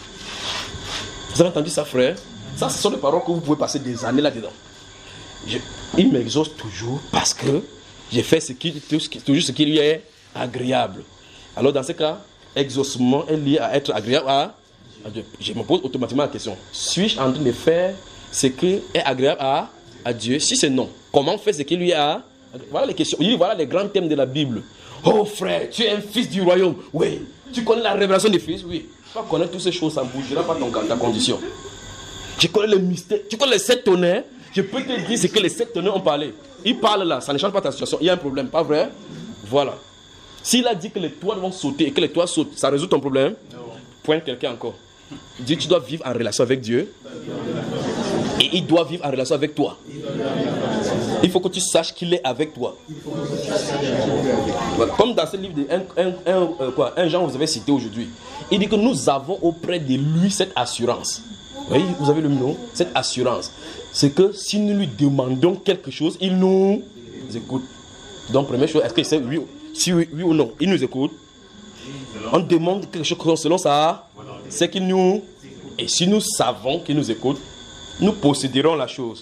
Vous avez entendu ça, frère? Ça, ce sont des paroles que vous pouvez passer des années là-dedans. Je, il m'exauce toujours parce que je fais ce qui, toujours ce qui lui est agréable. Alors dans ce cas, exaucement est lié à être agréable à, à Dieu. Je me pose automatiquement la question. Suis-je en train de faire ce qui est agréable à, à Dieu? Si c'est non, comment faire ce qui lui est agréable? Voilà les questions. Il dit, voilà les grands thèmes de la Bible. Oh frère, tu es un fils du royaume. Oui. Tu connais la révélation des fils? Oui. Tu vas connaître toutes ces choses, ça ne bougera pas ton, ta condition. Je connais le mystère. Tu connais les sept tonnerres? Je peux te dire ce que les sept tonnerres ont parlé. Ils parlent là, ça ne change pas ta situation. Il y a un problème, pas vrai? Voilà. S'il a dit que les toits vont sauter et que les toits sautent, ça résout ton problème? Non. Pointe quelqu'un encore. Dis, tu dois vivre en relation avec Dieu. Et il doit vivre en relation avec toi. Il faut que tu saches qu'il est avec toi. Voilà. Comme dans ce livre de un, un, un, euh, quoi, un Jean, vous avez cité aujourd'hui. Il dit que nous avons auprès de lui cette assurance. Oui, vous avez le nom, cette assurance. C'est que si nous lui demandons quelque chose, il nous écoute. Donc, première chose, est-ce que c'est oui, si oui, oui ou non? Il nous écoute. On demande quelque chose selon ça, c'est qu'il nous... Et si nous savons qu'il nous écoute, nous posséderons la chose.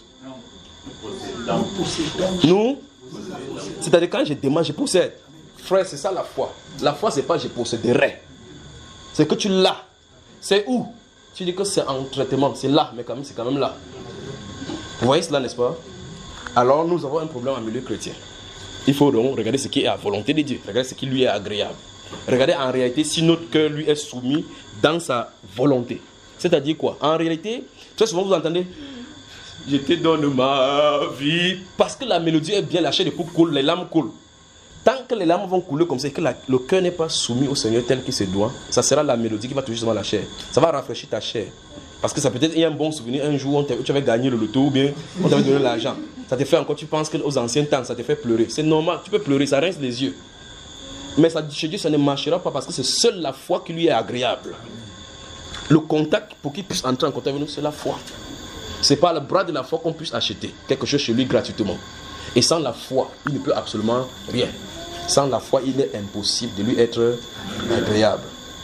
Nous, c'est-à-dire quand je demande, je possède. Frère, c'est ça la foi. La foi, c'est pas je posséderai. C'est que tu l'as. C'est où? Tu dis que c'est en traitement, c'est là, mais quand même, c'est quand même là. Vous voyez cela, n'est-ce pas? Alors, nous avons un problème en milieu chrétien. Il faut donc regarder ce qui est à la volonté de Dieu. Regarder ce qui lui est agréable. Regardez en réalité si notre cœur lui est soumis dans sa volonté. C'est-à-dire quoi? En réalité, très souvent vous entendez « Je te donne ma vie » parce que la mélodie est bien, la chair de coupe coule, les larmes coulent. Tant que les larmes vont couler comme ça et que la, le cœur n'est pas soumis au Seigneur tel qu'il se doit, ça sera la mélodie qui va toucher justement la chair. Ça va rafraîchir ta chair. Parce que ça peut être un bon souvenir, un jour où tu avais gagné le loto ou bien on t'avait donné l'argent. Ça te fait encore, tu penses qu'aux anciens temps, ça te fait pleurer. C'est normal, tu peux pleurer, ça rince les yeux. Mais ça, chez Dieu, ça ne marchera pas parce que c'est seule la foi qui lui est agréable. Le contact, pour qu'il puisse entrer en contact avec nous, c'est la foi. Ce n'est pas le bras de la foi qu'on puisse acheter quelque chose chez lui gratuitement. Et sans la foi, il ne peut absolument rien. Sans la foi, il est impossible de lui être agréable.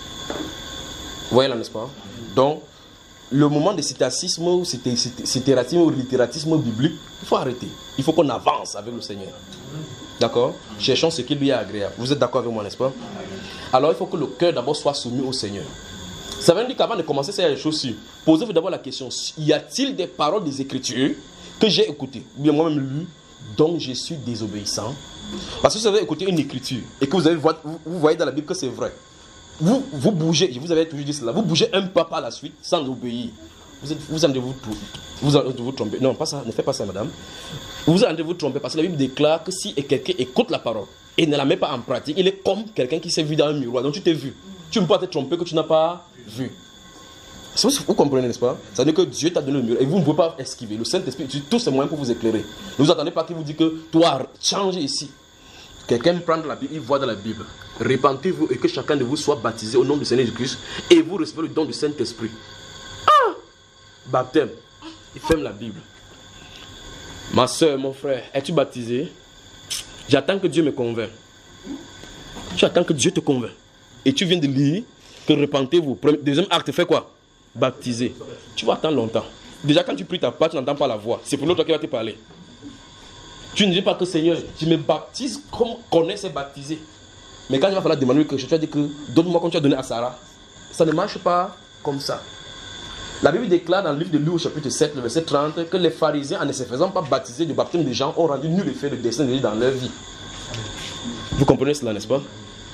Vous voyez là, n'est-ce pas? Donc, le moment de citacisme ou citeratisme ou littératisme biblique, il faut arrêter. Il faut qu'on avance avec le Seigneur. D'accord? Cherchons ce qui lui est agréable. Vous êtes d'accord avec moi, n'est-ce pas? Alors, il faut que le cœur d'abord soit soumis au Seigneur. Ça veut dire qu'avant de commencer ces choses-ci, posez-vous d'abord la question, y a-t-il des paroles des Écritures que j'ai écoutées, ou bien moi-même lues, dont je suis désobéissant? Parce que si vous avez écouté une écriture et que vous, avez, vous, vous voyez dans la Bible que c'est vrai, vous, vous bougez, je vous avais toujours dit cela, vous bougez un pas par la suite sans obéir. Vous, êtes, vous allez vous, vous, vous tromper. Non, pas ça, ne faites pas ça, madame. Vous allez vous tromper parce que la Bible déclare que si quelqu'un écoute la parole et ne la met pas en pratique, il est comme quelqu'un qui s'est vu dans un miroir. Donc tu t'es vu. Tu ne peux pas te tromper que tu n'as pas vu. Vous comprenez, n'est-ce pas? Ça veut dire que Dieu t'a donné le miroir et vous ne pouvez pas esquiver. Le Saint-Esprit utilise tous ces moyens pour vous éclairer. Ne vous attendez pas qu'il vous dise que toi, change ici. Quelqu'un prend la Bible, il voit dans la Bible. Répentez-vous et que chacun de vous soit baptisé au nom du Seigneur Jésus-Christ et vous recevez le don du Saint-Esprit. Ah! Baptême. Il ferme la Bible. Ma soeur, mon frère, es-tu baptisé? J'attends que Dieu me convainc. Tu attends que Dieu te convainc. Et tu viens de lire que repentez-vous. Deuxième acte, fais quoi? Baptiser. Tu vas attendre longtemps. Déjà, quand tu pries ta part, tu n'entends pas la voix. C'est pour l'autre qui va te parler. Tu ne dis pas que Seigneur, je me baptise comme connaît c'est baptisé. Mais quand il va falloir demander quelque chose, tu vas dire que donne-moi comme tu as donné à Sarah. Ça ne marche pas comme ça. La Bible déclare dans le livre de Luc, chapitre sept, le verset trente, que les pharisiens, en ne se faisant pas baptiser du baptême des gens, ont rendu nul effet le dessein de Dieu dans leur vie. Vous comprenez cela, n'est-ce pas?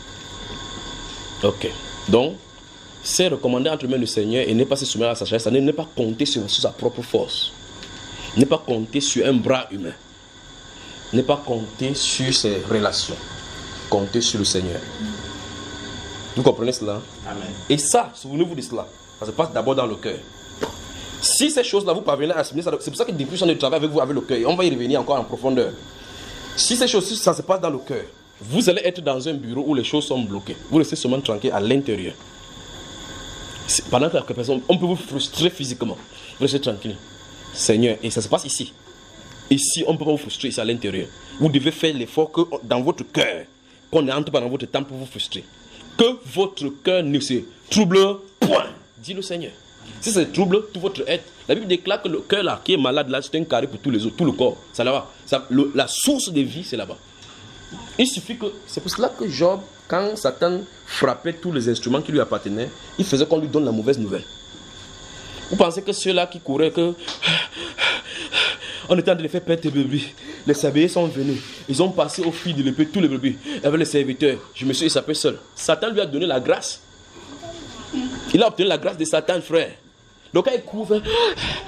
Ok. Donc, c'est recommander entre mains du Seigneur et ne pas se soumettre à sa chair, ça n'est pas compter sur, sur sa propre force. Ne pas compter sur un bras humain. Ne pas compter sur ses relations. Compter sur le Seigneur. Vous comprenez cela? Amen. Et ça, souvenez-vous de cela. Ça se passe d'abord dans le cœur. Si ces choses-là vous parvenez à assimiler, c'est pour ça que depuis on travaille avec vous avec le cœur. Et on va y revenir encore en profondeur. Si ces choses, ça se passe dans le cœur, vous allez être dans un bureau où les choses sont bloquées. Vous restez seulement tranquille à l'intérieur. Pendant que la personne, on peut vous frustrer physiquement. Vous restez tranquille. Seigneur, et ça se passe ici. Ici, on ne peut pas vous frustrer, ici à l'intérieur. Vous devez faire l'effort que dans votre cœur, qu'on n'entre pas dans votre temps pour vous frustrer. Que votre cœur ne se trouble point, dit le Seigneur. Si ça se trouble, tout votre être. La Bible déclare que le cœur là, qui est malade là, c'est un carré pour tous les autres, tout le corps. Ça là-bas. Ça, le, la source de vie, c'est là-bas. Il suffit que, c'est pour cela que Job, quand Satan frappait tous les instruments qui lui appartenaient, il faisait qu'on lui donne la mauvaise nouvelle. Vous pensez que ceux-là qui couraient, que on était en train de les faire perdre tes bébés. Les sabliers sont venus. Ils ont passé au fil de l'épée tous les bébés. Avec les serviteurs. Je me suis échappé seul. Satan lui a donné la grâce. Il a obtenu la grâce de Satan, frère. Donc quand il couvre,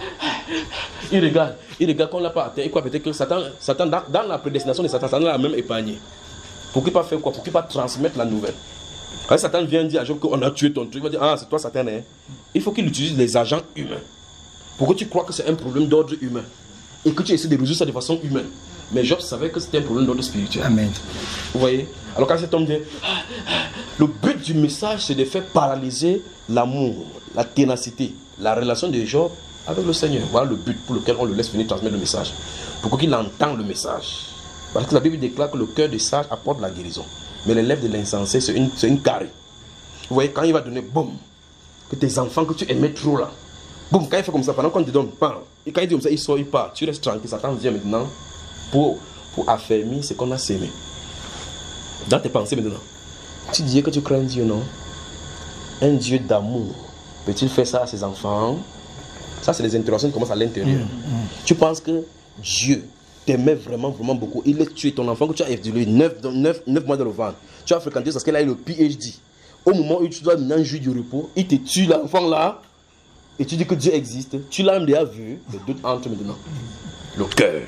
Il regarde, il regarde qu'on ne l'a pas atteint. Il croit peut-être que Satan, Satan dans, dans la prédestination de Satan, Satan l'a même épargné. Pour qu'il ne pas faire quoi? Pour qu'il ne pas transmettre la nouvelle. Quand Satan vient dire à Job qu'on a tué ton truc, il va dire, ah, c'est toi Satan. Hein? Il faut qu'il utilise les agents humains. Pour que tu crois que c'est un problème d'ordre humain. Et que tu essaies de résoudre ça de façon humaine. Mais Job savait que c'était un problème d'ordre spirituel. Amen. Vous voyez? Alors quand cet homme dit, le but du message, c'est de faire paralyser l'amour, la ténacité, la relation de Job avec le Seigneur. Voilà le but pour lequel on le laisse venir transmettre le message. Pour qu'il entende le message. Parce que la Bible déclare que le cœur des sages apporte la guérison. Mais les lèvres de l'insensé, c'est une, c'est une carré. Vous voyez, quand il va donner, boum, que tes enfants que tu aimais trop là, boum, quand il fait comme ça, pendant qu'on te donne, bam, et quand il dit comme ça, il sort, il part, tu restes tranquille, Satan vient maintenant pour, pour affermir ce qu'on a sémé. Dans tes pensées maintenant, tu disais que tu crains Dieu, non? Un Dieu d'amour, peut-il faire ça à ses enfants? Ça, c'est les interrogations qui commencent à l'intérieur. Mm, mm. Tu penses que Dieu t'aimait vraiment, vraiment beaucoup. Il a tué ton enfant que tu as élevé neuf mois dans le ventre. Tu as fréquenté parce qu'elle a eu le P H D. Au moment où tu dois maintenant jouir du repos, il te tue l'enfant là. Et tu dis que Dieu existe. Tu l'as même déjà vu. Le doute entre maintenant. Le cœur.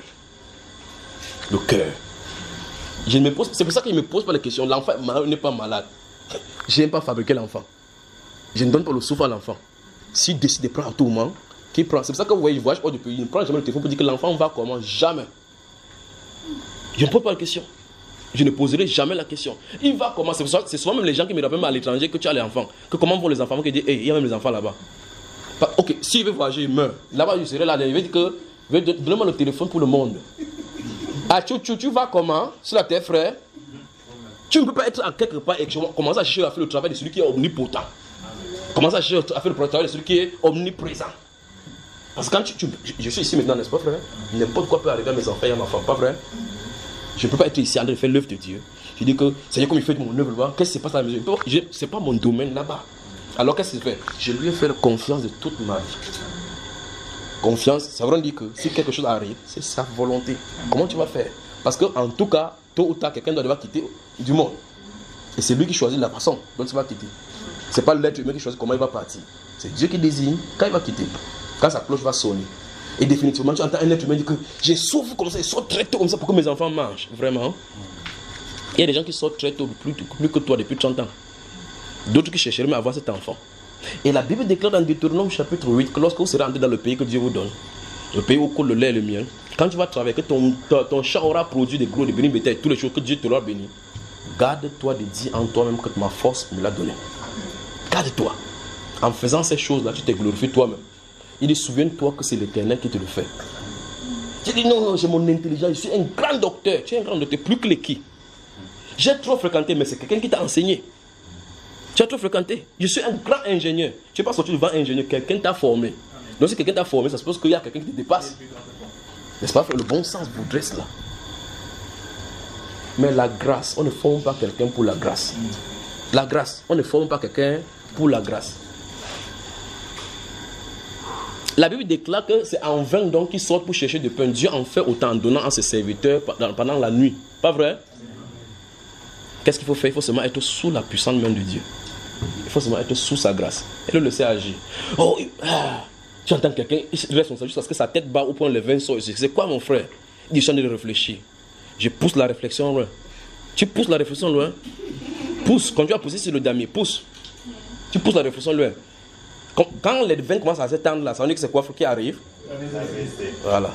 Le cœur. Je ne me pose, c'est pour ça qu'il ne me pose pas la question. L'enfant n'est pas malade. Je n'aime pas fabriquer l'enfant. Je ne donne pas le souffle à l'enfant. S'il décide de prendre à tout moment, qu'il prend. C'est pour ça que vous voyez, il voyage hors du pays. Il ne prend jamais le téléphone pour dire que l'enfant va comment. Jamais. Je ne pose pas la question. Je ne poserai jamais la question. Il va comment? C'est souvent même les gens qui me rappellent à l'étranger que tu as les enfants. Que comment vont les enfants? Qui disent, hey, il y a même les enfants là-bas. Ok, s'il veut voyager, il meurt. Là-bas, je serai là. Il veut dire que, donne-moi le téléphone pour le monde. Ah, tu, tu, tu vas comment? Sur la terre, frère? Tu ne peux pas être à quelque part et commencer à chercher à faire le travail de celui qui est omnipotent. Commence à chercher à faire le travail de celui qui est omniprésent. Parce que quand tu, tu, je suis ici maintenant, n'est-ce pas, frère? N'importe quoi peut arriver à mes enfants et à ma femme, pas vrai? Je ne peux pas être ici en train de faire l'œuvre de Dieu. Je dis que, Seigneur, comme il fait mon œuvre là-bas, qu'est-ce qui se passe à la maison? Ce n'est pas mon domaine là-bas. Alors qu'est-ce qu'il fait? Je lui ai fait confiance de toute ma vie. Confiance, ça veut dire que si quelque chose arrive, c'est sa volonté. Comment tu vas faire? Parce qu'en tout cas, tôt ou tard, quelqu'un doit devoir quitter du monde. Et c'est lui qui choisit la façon dont il va quitter. Ce n'est pas l'être humain qui choisit comment il va partir. C'est Dieu qui désigne quand il va quitter. Quand sa cloche va sonner. Et définitivement, tu entends un être humain dire que j'ai souffert comme ça, ils sortent très tôt comme ça pour que mes enfants mangent. Vraiment. Il y a des gens qui sortent très tôt, plus, plus que toi, depuis trente ans. D'autres qui chercheraient à avoir cet enfant. Et la Bible déclare dans Deutéronome chapitre huit que lorsque vous serez entré dans le pays que Dieu vous donne, le pays où coule le lait et le miel, quand tu vas travailler, que ton, ton, ton champ aura produit des gros, des bénis, bétail, toutes les choses que Dieu te l'aura béni, garde-toi de dire en toi-même que ma force me l'a donné. Garde-toi. En faisant ces choses-là, tu te glorifies toi-même. Il dit, souviens-toi que c'est l'Éternel qui te le fait. Tu dis, non, non, j'ai mon intelligence, je suis un grand docteur. Tu es un grand docteur, plus que les qui. J'ai trop fréquenté, mais c'est quelqu'un qui t'a enseigné. Tu as trop fréquenté. Je suis un grand ingénieur. Tu n'es pas sorti devant un ingénieur, quelqu'un t'a formé. Donc si quelqu'un t'a formé, ça suppose qu'il y a quelqu'un qui te dépasse. N'est-ce pas? Le bon sens voudrait cela. Mais la grâce, on ne forme pas quelqu'un pour la grâce. La grâce, on ne forme pas quelqu'un pour la grâce. La Bible déclare que c'est en vain donc qu'ils sortent pour chercher du pain. Dieu en fait autant en donnant à ses serviteurs pendant la nuit. Pas vrai? Qu'est-ce qu'il faut faire? Il faut seulement être sous la puissante main de Dieu. Il faut seulement être sous sa grâce. Et le laisser agir. Oh, ah, tu entends quelqu'un, il reste juste parce que sa tête bat au point le vin sort. C'est quoi mon frère? Il dit, je suis en train de réfléchir. Je pousse la réflexion loin. Tu pousses la réflexion loin. Pousse. Quand tu vas pousser sur le damier, pousse. Tu pousses la réflexion loin. Quand, quand les vins commencent à s'étendre là, ça veut dire que c'est quoi qui arrive? Voilà.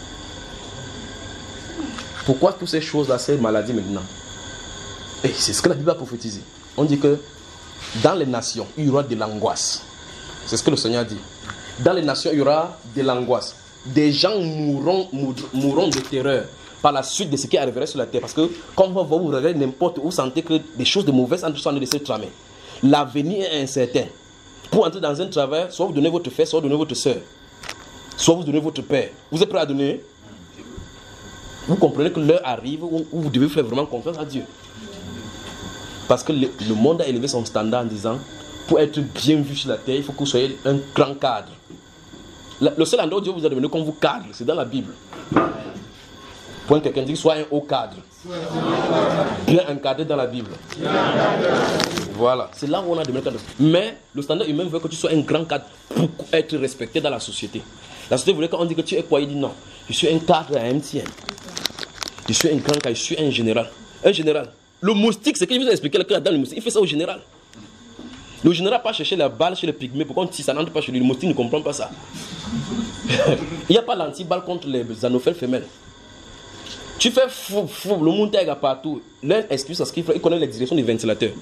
Pourquoi toutes ces choses-là, ces maladies maintenant? Et c'est ce que la Bible a prophétisé. On dit que dans les nations, il y aura de l'angoisse. C'est ce que le Seigneur dit. Dans les nations, il y aura de l'angoisse. Des gens mourront, mourront de terreur par la suite de ce qui arriverait sur la terre. Parce que quand vous vous regardez n'importe où, vous sentez que des choses de mauvaises sont en train de se tramer. L'avenir est incertain. Pour entrer dans un travail, soit vous donnez votre frère, soit vous donnez votre soeur. Soit vous donnez votre père. Vous êtes prêt à donner? Vous comprenez que l'heure arrive où vous devez faire vraiment confiance à Dieu. Parce que le, le monde a élevé son standard en disant, pour être bien vu sur la terre, il faut que vous soyez un grand cadre. Le, le seul endroit où Dieu vous a donné comme vous cadre, c'est dans la Bible. Pour quelqu'un dit, soit un haut cadre. Bien encadré dans la Bible. Voilà, c'est là où on a demandé cadre. Mais le standard humain veut que tu sois un grand cadre pour être respecté dans la société. La société voulait qu'on dit que tu es quoi? Il dit non. Je suis un cadre à M T N. Je suis un grand cadre, je suis un général. Un général. Le moustique, c'est que je vous ai expliqué là, dans le moustique, il fait ça au général. Le général n'a pas cherché la balle chez les pygmées. Pourquoi si ça n'entre pas chez lui? Le moustique ne comprend pas ça. Il n'y a pas l'anti-balle contre les anophèles femelles. Tu fais fou, fou, le monde est partout. L'un excuse à ce qu'il fait, il connaît les directions des ventilateurs.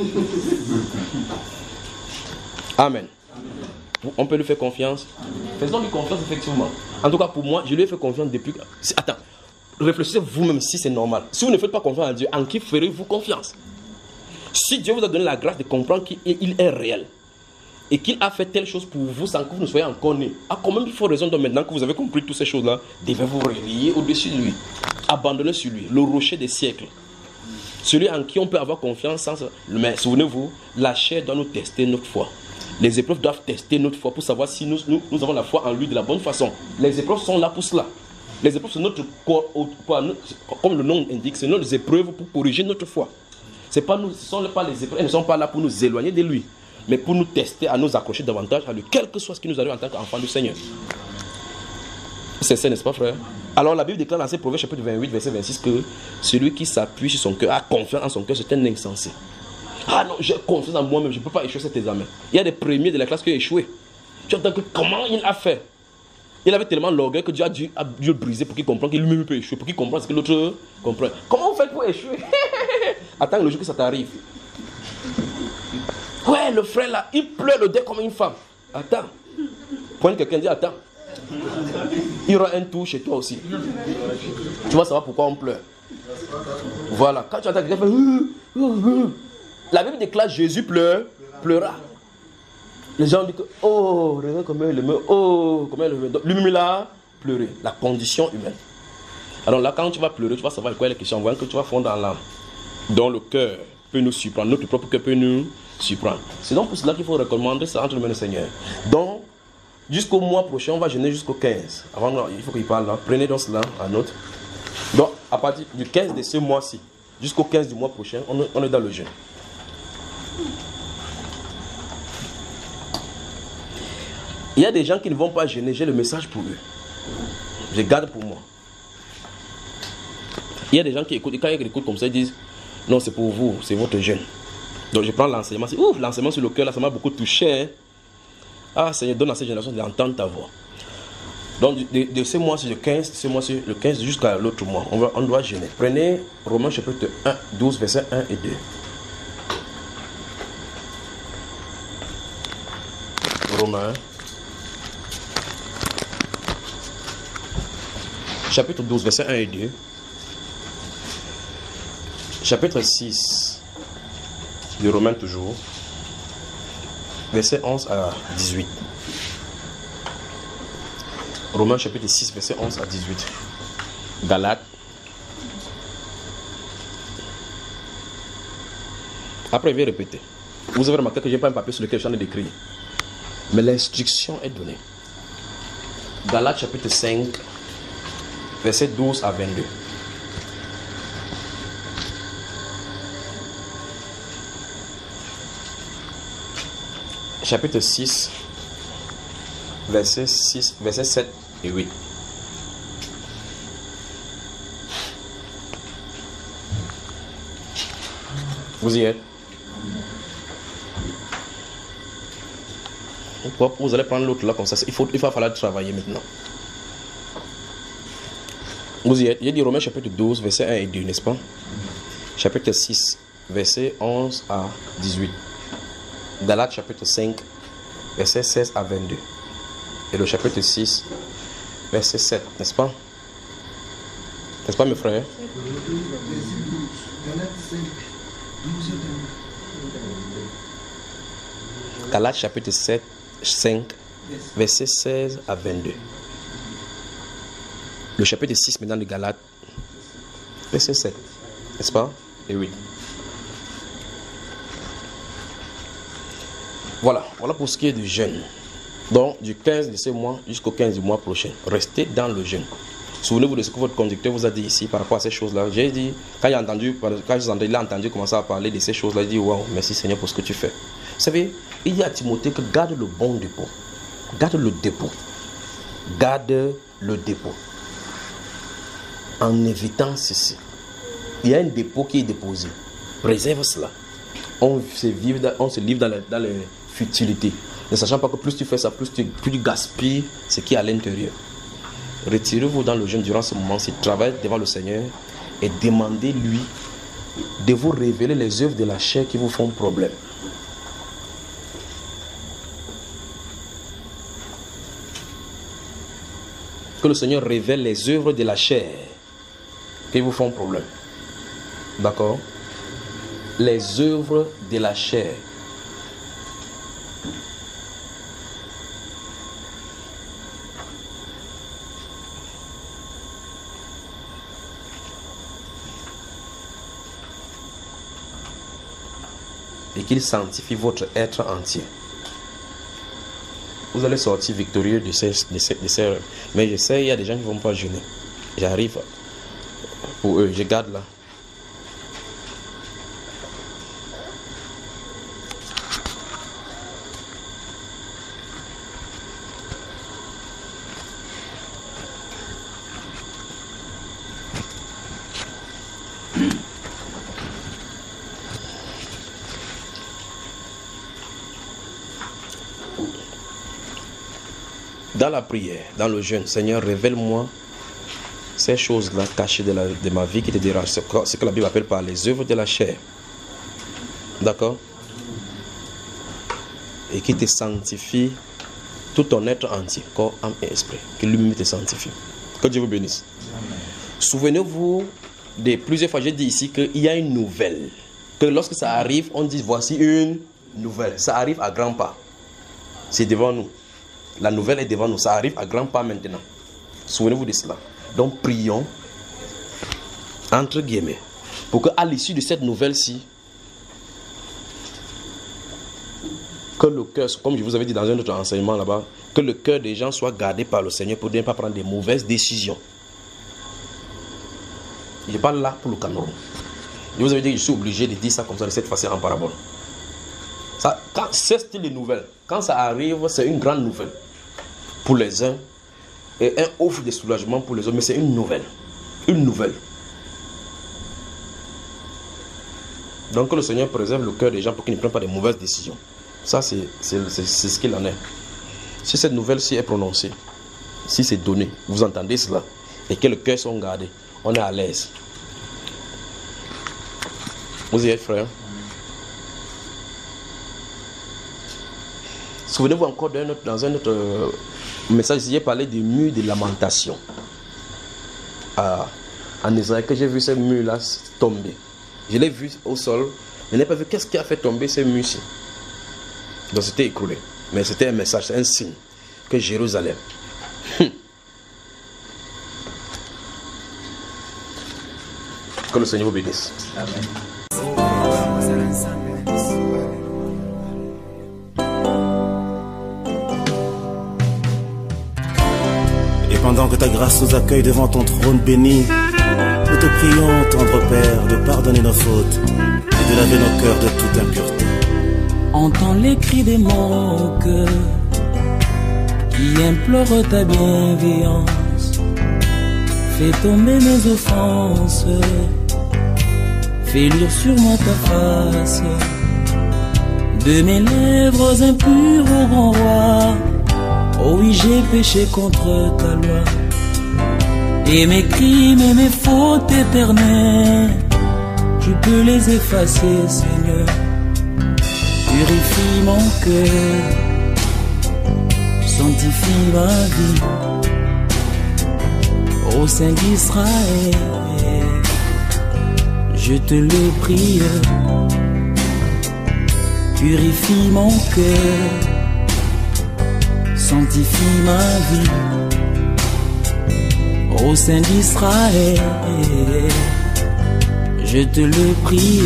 Amen. On peut lui faire confiance. Faisons-lui confiance, effectivement. En tout cas, pour moi, je lui ai fait confiance depuis. Attends, réfléchissez vous-même si c'est normal. Si vous ne faites pas confiance à Dieu, en qui ferez-vous confiance? Si Dieu vous a donné la grâce de comprendre qu'il est réel et qu'il a fait telle chose pour vous sans que vous ne soyez encore né, à combien il faut raison de maintenant que vous avez compris toutes ces choses-là, devez-vous réveiller au-dessus de lui, abandonner sur lui, le rocher des siècles. Celui en qui on peut avoir confiance sans... Mais souvenez-vous, la chair doit nous tester notre foi. Les épreuves doivent tester notre foi pour savoir si nous, nous, nous avons la foi en lui de la bonne façon. Les épreuves sont là pour cela. Les épreuves sont notre corps, comme le nom indique, c'est nos épreuves pour corriger notre foi. C'est pas nous, ce sont pas les épreuves, elles ne sont pas là pour nous éloigner de lui, mais pour nous tester, à nous accrocher davantage à lui, quel que soit ce qui nous arrive en tant qu'enfant du Seigneur. C'est ça, n'est-ce pas, frère? Alors la Bible déclare dans ces Proverbes chapitre vingt-huit, verset vingt-six, que celui qui s'appuie sur son cœur, a confiance en son cœur, c'est un insensé. Ah non, j'ai confiance en moi-même, je ne peux pas échouer cet examen. Il y a des premiers de la classe qui ont échoué. Tu entends que comment il a fait? Il avait tellement l'orgueil que Dieu a dû, a dû le briser pour qu'il comprenne qu'il lui-même peut échouer, pour qu'il comprenne ce que l'autre comprend. Comment vous faites pour échouer? Attends le jour que ça t'arrive. Ouais, le frère là, il pleure le dé comme une femme. Attends. Pointe quelqu'un, dit attends. Il y aura un tour chez toi aussi. Tu vas savoir pourquoi on pleure. Voilà. Quand tu entends quelqu'un faire... La Bible déclare Jésus pleure, pleura. Les gens disent que, oh, regarde comment il aime, oh, comment il aime. Lui-même il a pleuré. La condition humaine. Alors là, quand tu vas pleurer, tu vas savoir quoi est la question. En voyant que tu vas fondre dans l'âme. Dont le cœur peut nous surprendre. Notre propre cœur peut nous surprendre. C'est donc pour cela qu'il faut recommander ça entre les mains du Seigneur. Donc, jusqu'au mois prochain, on va jeûner jusqu'au quinze. Avant, il faut qu'il parle là. Prenez donc cela à note. Donc, à partir du quinze de ce mois-ci, jusqu'au quinze du mois prochain, on est, on est dans le jeûne. Il y a des gens qui ne vont pas jeûner. J'ai le message pour eux. Je garde pour moi. Il y a des gens qui écoutent. Et quand ils écoutent comme ça, ils disent non, c'est pour vous, c'est votre jeûne. Donc je prends l'enseignement. Ouf, l'enseignement sur le cœur, là, ça m'a beaucoup touché. Ah, Seigneur, donne à cette génération d'entendre ta voix. Donc de, de, de ce mois-ci, le quinze, ce mois-ci, le quinze jusqu'à l'autre mois, on, va, on doit jeûner. Prenez Romains chapitre un, douze, versets un et deux. Romains. Chapitre douze, versets un et deux. Chapitre six de Romains toujours. Versets onze à dix-huit. Romains chapitre six, versets onze à dix-huit. Galates. Après, je vais répéter. Vous avez remarqué que je n'ai pas un papier sur lequel je suis en train d'écrire. Mais l'instruction est donnée. Galates chapitre cinq, versets douze à vingt-deux. Chapitre six, versets six, versets sept et huit. Vous y êtes? Vous allez prendre l'autre là comme ça. Il, faut, il va falloir travailler maintenant. Vous y êtes? Il y a dit Romains chapitre douze, verset un et deux, n'est-ce pas? Chapitre six, verset onze à dix-huit. Galates chapitre cinq, verset seize à vingt-deux. Et le chapitre six, verset sept, n'est-ce pas? N'est-ce pas mes frères? Galates chapitre sept, cinq, verset seize à vingt-deux. Le chapitre six maintenant de Galates, verset sept, n'est-ce pas? Et oui. Voilà, voilà pour ce qui est du jeûne. Donc, du quinze de ce mois jusqu'au quinze du mois prochain, restez dans le jeûne. Souvenez-vous de ce que votre conducteur vous a dit ici par rapport à ces choses-là. J'ai dit, quand il a entendu, quand il a entendu commencer à parler de ces choses-là, il dit, waouh, merci Seigneur pour ce que tu fais. Vous savez, il dit à Timothée que garde le bon dépôt. Garde le dépôt. garde le dépôt. En évitant ceci. Il y a un dépôt qui est déposé. Préserve cela. On se, vive dans, on se livre dans les, dans les futilités. Ne sachant pas que plus tu fais ça, plus tu, plus tu gaspilles ce qui est à l'intérieur. Retirez-vous dans le jeûne durant ce moment-ci. Travaillez devant le Seigneur et demandez-lui de vous révéler les œuvres de la chair qui vous font problème. Que le Seigneur révèle les œuvres de la chair qui vous font problème. D'accord? Les œuvres de la chair. Et qu'il sanctifie votre être entier. Vous allez sortir victorieux de ces, de ces, de ces... Mais je sais, il y a des gens qui ne vont pas jeûner. J'arrive pour eux, je garde là. Dans la prière, dans le jeûne, Seigneur, révèle-moi ces choses-là cachées de, la, de ma vie qui te dérangent. Ce que, ce que la Bible appelle par les œuvres de la chair. D'accord? Et qui te sanctifie tout ton être entier, corps, âme et esprit. Que lui-même te sanctifie. Que Dieu vous bénisse. Souvenez-vous de plusieurs fois, j'ai dit ici qu'il y a une nouvelle. Que lorsque ça arrive, on dit voici une nouvelle. Ça arrive à grands pas. C'est devant nous. La nouvelle est devant nous. Ça arrive à grands pas maintenant. Souvenez-vous de cela. Donc prions, entre guillemets, pour qu'à l'issue de cette nouvelle-ci, que le cœur, comme je vous avais dit dans un autre enseignement là-bas, que le cœur des gens soit gardé par le Seigneur pour ne pas prendre des mauvaises décisions. Je ne parle là pour le Cameroun. Je vous avais dit que je suis obligé de dire ça comme ça, de cette façon en parabole. Ça, quand c'est style de nouvelle, quand ça arrive, c'est une grande nouvelle pour les uns et un offre de soulagement pour les autres, mais c'est une nouvelle. Une nouvelle. Donc que le Seigneur préserve le cœur des gens pour qu'ils ne prennent pas de mauvaises décisions. Ça, c'est ce qu'il en est. Si cette nouvelle-ci est prononcée, si c'est donné, vous entendez cela, et que le cœur sont gardés, on est à l'aise. Vous y êtes, frère? Souvenez-vous encore d'un autre, dans un autre euh, message, j'ai parlé des murs de lamentation. Ah, en Israël, que j'ai vu ces murs-là tomber. Je l'ai vu au sol, mais je n'ai pas vu qu'est-ce qui a fait tomber ces murs-ci. Donc c'était écroulé. Mais c'était un message, un signe que Jérusalem. Que le Seigneur vous bénisse. Amen. Et pendant que ta grâce nous accueille devant ton trône béni, nous te prions, tendre Père, de pardonner nos fautes et de laver nos cœurs de toute impureté. Entends les cris des mon cœur qui implorent ta bienveillance. Fais tomber mes offenses, fais lire sur moi ta face. De mes lèvres impures au grand roi, oh oui, j'ai péché contre ta loi. Et mes crimes et mes fautes éternelles, tu peux les effacer, Seigneur. Purifie mon cœur, sanctifie ma vie. Ô Saint d'Israël, je te le prie. Purifie mon cœur, sanctifie ma vie. Ô Saint d'Israël, je te le prie.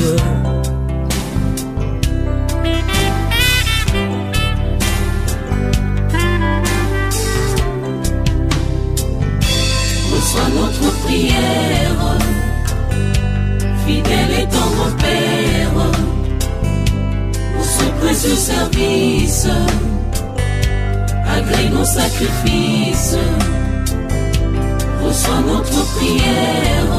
Reçois notre prière, fidèle et tendre Père, pour ce précieux service. À agrée nos sacrifices, reçois notre prière,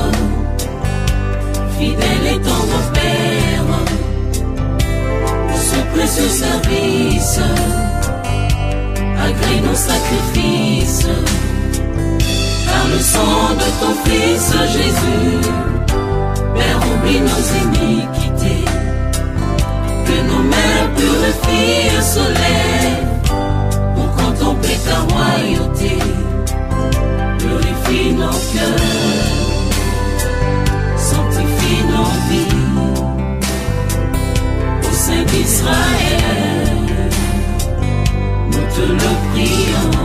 fidèle et tendre Père, pour ce précieux service, agrée nos sacrifices, par le sang de ton Fils Jésus, Père, oublie nos iniquités, que nos mains purifient se lèvent pour contempler ta royauté. Purifie nos cœurs, sanctifie nos vies, au sein d'Israël, nous te le prions.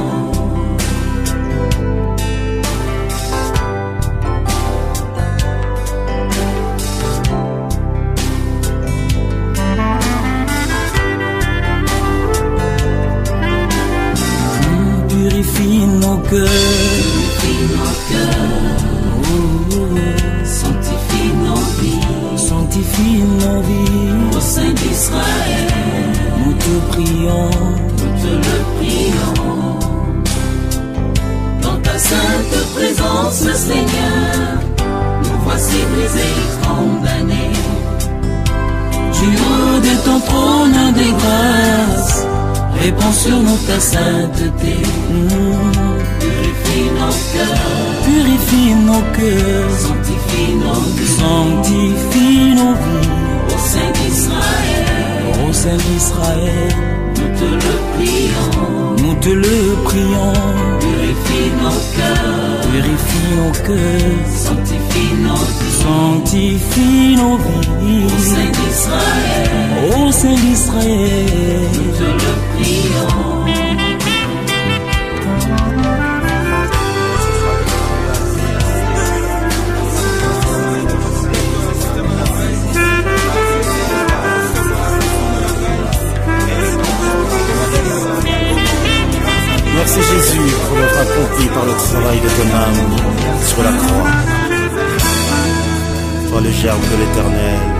Purifie nos cœurs, purifie nos cœurs, oh, oh, oh. sanctifie nos vies, Sanctifie nos vies, au sein d'Israël, nous te prions, nous te le prions. Dans ta sainte présence, Seigneur, nous voici brisés et condamnés. du haut de ton trône des grâces, réponds sur nous ta sainteté. Mmh. Purifie nos cœurs, Purifie nos cœurs, sanctifie nos vies, sanctifie nos vies, au sein d'Israël, au sein d'Israël, nous te le prions. nous te le prions. Purifie nos cœurs, Purifie nos cœurs, sanctifie nos vies, sanctifie nos au vies, sein d'Israël, au sein d'Israël. nous te le prions. Merci Jésus pour l'œuvre accomplie par le travail de ton âme sur la croix. Toi le germe de l'Éternel,